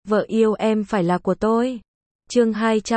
vợ yêu em phải là của tôi. Chương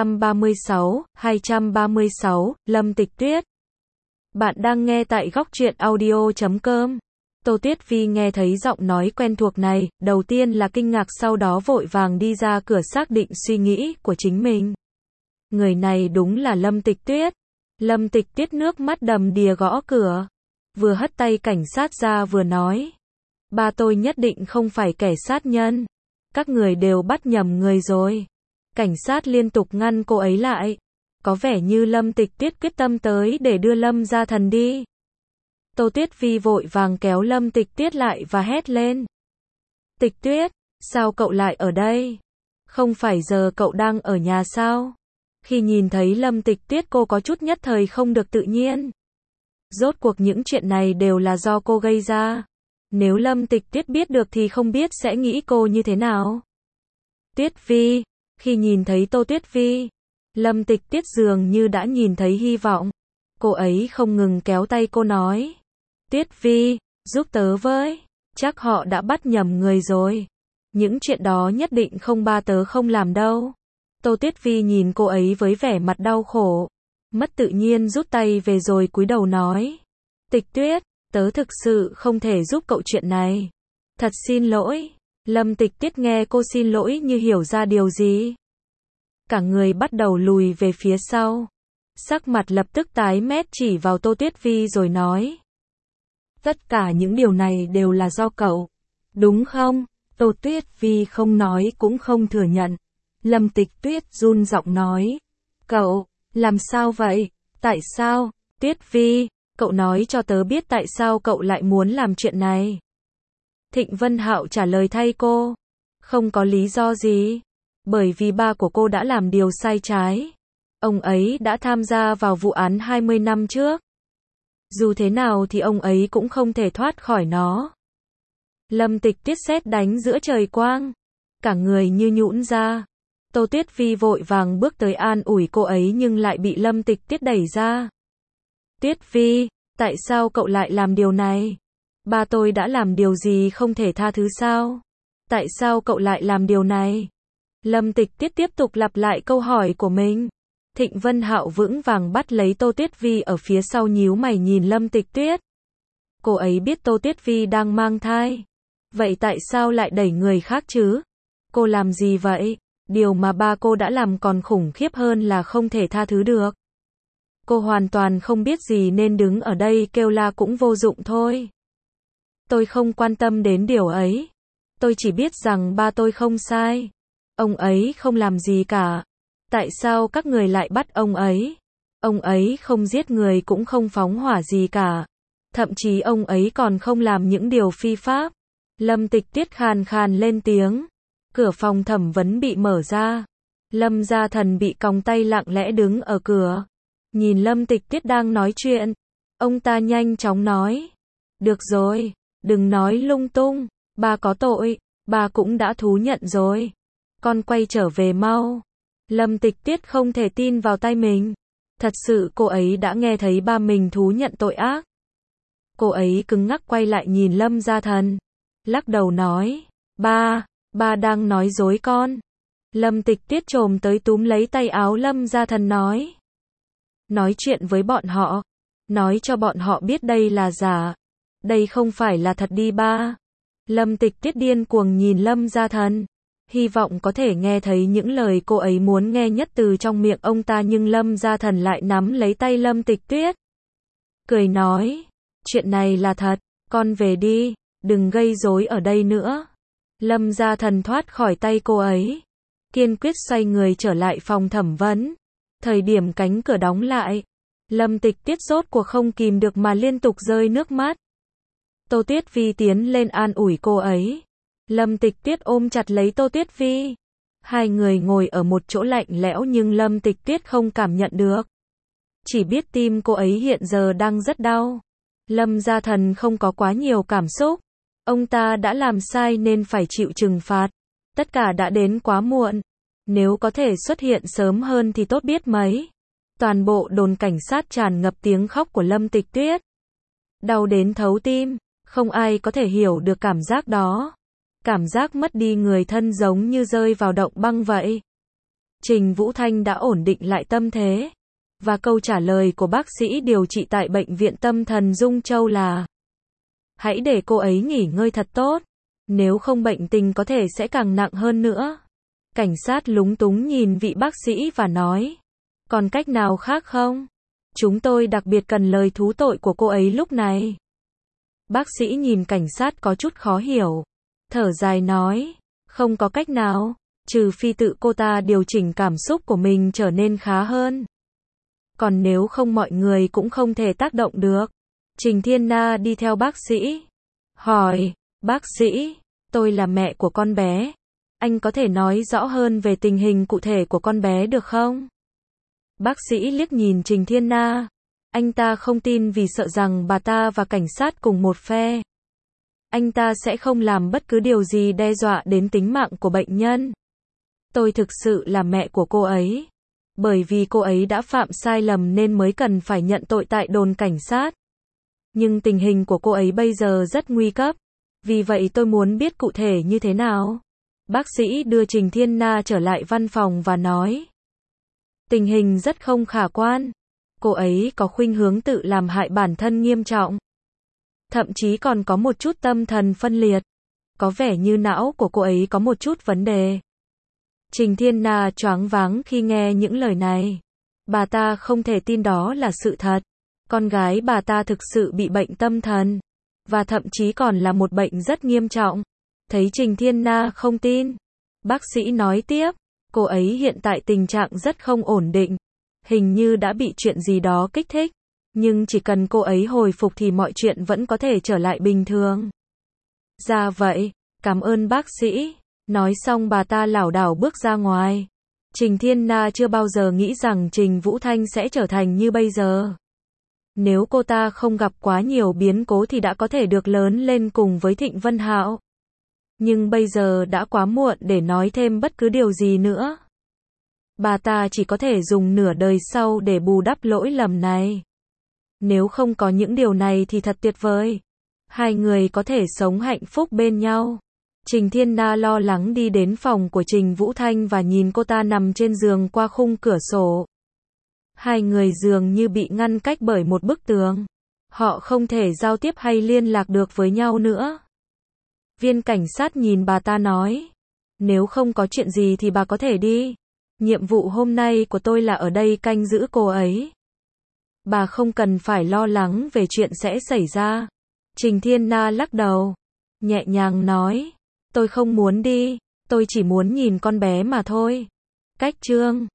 236, Lâm Tịch Tuyết. Bạn đang nghe tại góc truyện audio.com. Tô Tuyết Vi nghe thấy giọng nói quen thuộc này, đầu tiên là kinh ngạc, sau đó vội vàng đi ra cửa xác định suy nghĩ của chính mình. Người này đúng là Lâm Tịch Tuyết. Lâm Tịch Tuyết nước mắt đầm đìa gõ cửa, vừa hất tay cảnh sát ra vừa nói: ba tôi nhất định không phải kẻ sát nhân. Các người đều bắt nhầm người rồi. Cảnh sát liên tục ngăn cô ấy lại. Có vẻ như Lâm Tịch Tuyết quyết tâm tới để đưa Lâm Gia Thần đi. Tô Tuyết Vi vội vàng kéo Lâm Tịch Tuyết lại và hét lên: Tịch Tuyết, sao cậu lại ở đây? Không phải giờ cậu đang ở nhà sao? Khi nhìn thấy Lâm Tịch Tuyết, cô có chút nhất thời không được tự nhiên. Rốt cuộc những chuyện này đều là do cô gây ra. Nếu Lâm Tịch Tuyết biết được thì không biết sẽ nghĩ cô như thế nào. Tuyết Vi. Khi nhìn thấy Tô Tuyết Vi, Lâm Tịch Tuyết dường như đã nhìn thấy hy vọng. Cô ấy không ngừng kéo tay cô nói: Tuyết Vi, giúp tớ với. Chắc họ đã bắt nhầm người rồi. Những chuyện đó nhất định không, ba tớ không làm đâu. Tô Tuyết Vi nhìn cô ấy với vẻ mặt đau khổ, mất tự nhiên rút tay về rồi cúi đầu nói: Tịch Tuyết, tớ thực sự không thể giúp cậu chuyện này. Thật xin lỗi. Lâm Tịch Tuyết nghe cô xin lỗi như hiểu ra điều gì. Cả người bắt đầu lùi về phía sau. Sắc mặt lập tức tái mét, chỉ vào Tô Tuyết Vi rồi nói: tất cả những điều này đều là do cậu, đúng không? Tô Tuyết Vi không nói cũng không thừa nhận. Lâm Tịch Tuyết run giọng nói: cậu, làm sao vậy? Tại sao? Tuyết Vi, cậu nói cho tớ biết tại sao cậu lại muốn làm chuyện này. Thịnh Vân Hạo trả lời thay cô: không có lý do gì. Bởi vì ba của cô đã làm điều sai trái. Ông ấy đã tham gia vào vụ án 20 năm trước. Dù thế nào thì ông ấy cũng không thể thoát khỏi nó. Lâm Tịch Tuyết sét đánh giữa trời quang, cả người như nhũn ra. Tô Tuyết Vi vội vàng bước tới an ủi cô ấy nhưng lại bị Lâm Tịch Tuyết đẩy ra. Tuyết Vi, tại sao cậu lại làm điều này? Ba tôi đã làm điều gì không thể tha thứ sao? Tại sao cậu lại làm điều này? Lâm Tịch Tuyết tiếp tục lặp lại câu hỏi của mình. Thịnh Vân Hạo vững vàng bắt lấy Tô Tuyết Vi ở phía sau, nhíu mày nhìn Lâm Tịch Tuyết. Cô ấy biết Tô Tuyết Vi đang mang thai. Vậy tại sao lại đẩy người khác chứ? Cô làm gì vậy? Điều mà ba cô đã làm còn khủng khiếp hơn là không thể tha thứ được. Cô hoàn toàn không biết gì nên đứng ở đây kêu la cũng vô dụng thôi. Tôi không quan tâm đến điều ấy. Tôi chỉ biết rằng ba tôi không sai. Ông ấy không làm gì cả. Tại sao các người lại bắt ông ấy? Ông ấy không giết người cũng không phóng hỏa gì cả. Thậm chí ông ấy còn không làm những điều phi pháp. Lâm Tịch Tuyết khàn khàn lên tiếng. Cửa phòng thẩm vấn bị mở ra. Lâm Gia Thần bị còng tay lặng lẽ đứng ở cửa. Nhìn Lâm Tịch Tuyết đang nói chuyện, ông ta nhanh chóng nói: được rồi, đừng nói lung tung. Ba có tội, ba cũng đã thú nhận rồi. Con quay trở về mau. Lâm Tịch Tuyết không thể tin vào tai mình. Thật sự cô ấy đã nghe thấy ba mình thú nhận tội ác. Cô ấy cứng ngắc quay lại nhìn Lâm Gia Thần, lắc đầu nói: ba đang nói dối con. Lâm Tịch Tuyết chồm tới túm lấy tay áo Lâm Gia Thần nói: nói chuyện với bọn họ. Nói cho bọn họ biết đây là giả. Đây không phải là thật đi ba. Lâm Tịch Tuyết điên cuồng nhìn Lâm Gia Thần, hy vọng có thể nghe thấy những lời cô ấy muốn nghe nhất từ trong miệng ông ta, nhưng Lâm Gia Thần lại nắm lấy tay Lâm Tịch Tuyết, cười nói: chuyện này là thật, con về đi, đừng gây rối ở đây nữa. Lâm Gia Thần thoát khỏi tay cô ấy, kiên quyết xoay người trở lại phòng thẩm vấn. Thời điểm cánh cửa đóng lại, Lâm Tịch Tuyết rốt cuộc không kìm được mà liên tục rơi nước mắt. Tô Tuyết Vi tiến lên an ủi cô ấy. Lâm Tịch Tuyết ôm chặt lấy Tô Tuyết Vi. Hai người ngồi ở một chỗ lạnh lẽo nhưng Lâm Tịch Tuyết không cảm nhận được. Chỉ biết tim cô ấy hiện giờ đang rất đau. Lâm Gia Thần không có quá nhiều cảm xúc. Ông ta đã làm sai nên phải chịu trừng phạt. Tất cả đã đến quá muộn. Nếu có thể xuất hiện sớm hơn thì tốt biết mấy. Toàn bộ đồn cảnh sát tràn ngập tiếng khóc của Lâm Tịch Tuyết. Đau đến thấu tim. Không ai có thể hiểu được cảm giác đó. Cảm giác mất đi người thân giống như rơi vào động băng vậy. Trình Vũ Thanh đã ổn định lại tâm thế. Và câu trả lời của bác sĩ điều trị tại Bệnh viện Tâm thần Dung Châu là: hãy để cô ấy nghỉ ngơi thật tốt. Nếu không bệnh tình có thể sẽ càng nặng hơn nữa. Cảnh sát lúng túng nhìn vị bác sĩ và nói: còn cách nào khác không? Chúng tôi đặc biệt cần lời thú tội của cô ấy lúc này. Bác sĩ nhìn cảnh sát có chút khó hiểu. Thở dài nói: không có cách nào, trừ phi tự cô ta điều chỉnh cảm xúc của mình trở nên khá hơn. Còn nếu không mọi người cũng không thể tác động được. Trình Thiên Na đi theo bác sĩ. Hỏi: bác sĩ, tôi là mẹ của con bé. Anh có thể nói rõ hơn về tình hình cụ thể của con bé được không? Bác sĩ liếc nhìn Trình Thiên Na. Anh ta không tin vì sợ rằng bà ta và cảnh sát cùng một phe. Anh ta sẽ không làm bất cứ điều gì đe dọa đến tính mạng của bệnh nhân. Tôi thực sự là mẹ của cô ấy. Bởi vì cô ấy đã phạm sai lầm nên mới cần phải nhận tội tại đồn cảnh sát. Nhưng tình hình của cô ấy bây giờ rất nguy cấp. Vì vậy tôi muốn biết cụ thể như thế nào. Bác sĩ đưa Trình Thiên Na trở lại văn phòng và nói: tình hình rất không khả quan. Cô ấy có khuynh hướng tự làm hại bản thân nghiêm trọng. Thậm chí còn có một chút tâm thần phân liệt. Có vẻ như não của cô ấy có một chút vấn đề. Trình Thiên Na choáng váng khi nghe những lời này. Bà ta không thể tin đó là sự thật. Con gái bà ta thực sự bị bệnh tâm thần. Và thậm chí còn là một bệnh rất nghiêm trọng. Thấy Trình Thiên Na không tin, bác sĩ nói tiếp: cô ấy hiện tại tình trạng rất không ổn định. Hình như đã bị chuyện gì đó kích thích. Nhưng chỉ cần cô ấy hồi phục thì mọi chuyện vẫn có thể trở lại bình thường. Ra vậy, cảm ơn bác sĩ. Nói xong bà ta lảo đảo bước ra ngoài. Trình Thiên Na chưa bao giờ nghĩ rằng Trình Vũ Thanh sẽ trở thành như bây giờ. Nếu cô ta không gặp quá nhiều biến cố thì đã có thể được lớn lên cùng với Thịnh Vân Hạo. Nhưng bây giờ đã quá muộn để nói thêm bất cứ điều gì nữa. Bà ta chỉ có thể dùng nửa đời sau để bù đắp lỗi lầm này. Nếu không có những điều này thì thật tuyệt vời. Hai người có thể sống hạnh phúc bên nhau. Trình Thiên Na lo lắng đi đến phòng của Trình Vũ Thanh và nhìn cô ta nằm trên giường qua khung cửa sổ. Hai người dường như bị ngăn cách bởi một bức tường. Họ không thể giao tiếp hay liên lạc được với nhau nữa. Viên cảnh sát nhìn bà ta nói: nếu không có chuyện gì thì bà có thể đi. Nhiệm vụ hôm nay của tôi là ở đây canh giữ cô ấy. Bà không cần phải lo lắng về chuyện sẽ xảy ra. Trình Thiên Na lắc đầu, nhẹ nhàng nói: tôi không muốn đi, tôi chỉ muốn nhìn con bé mà thôi. Cách chương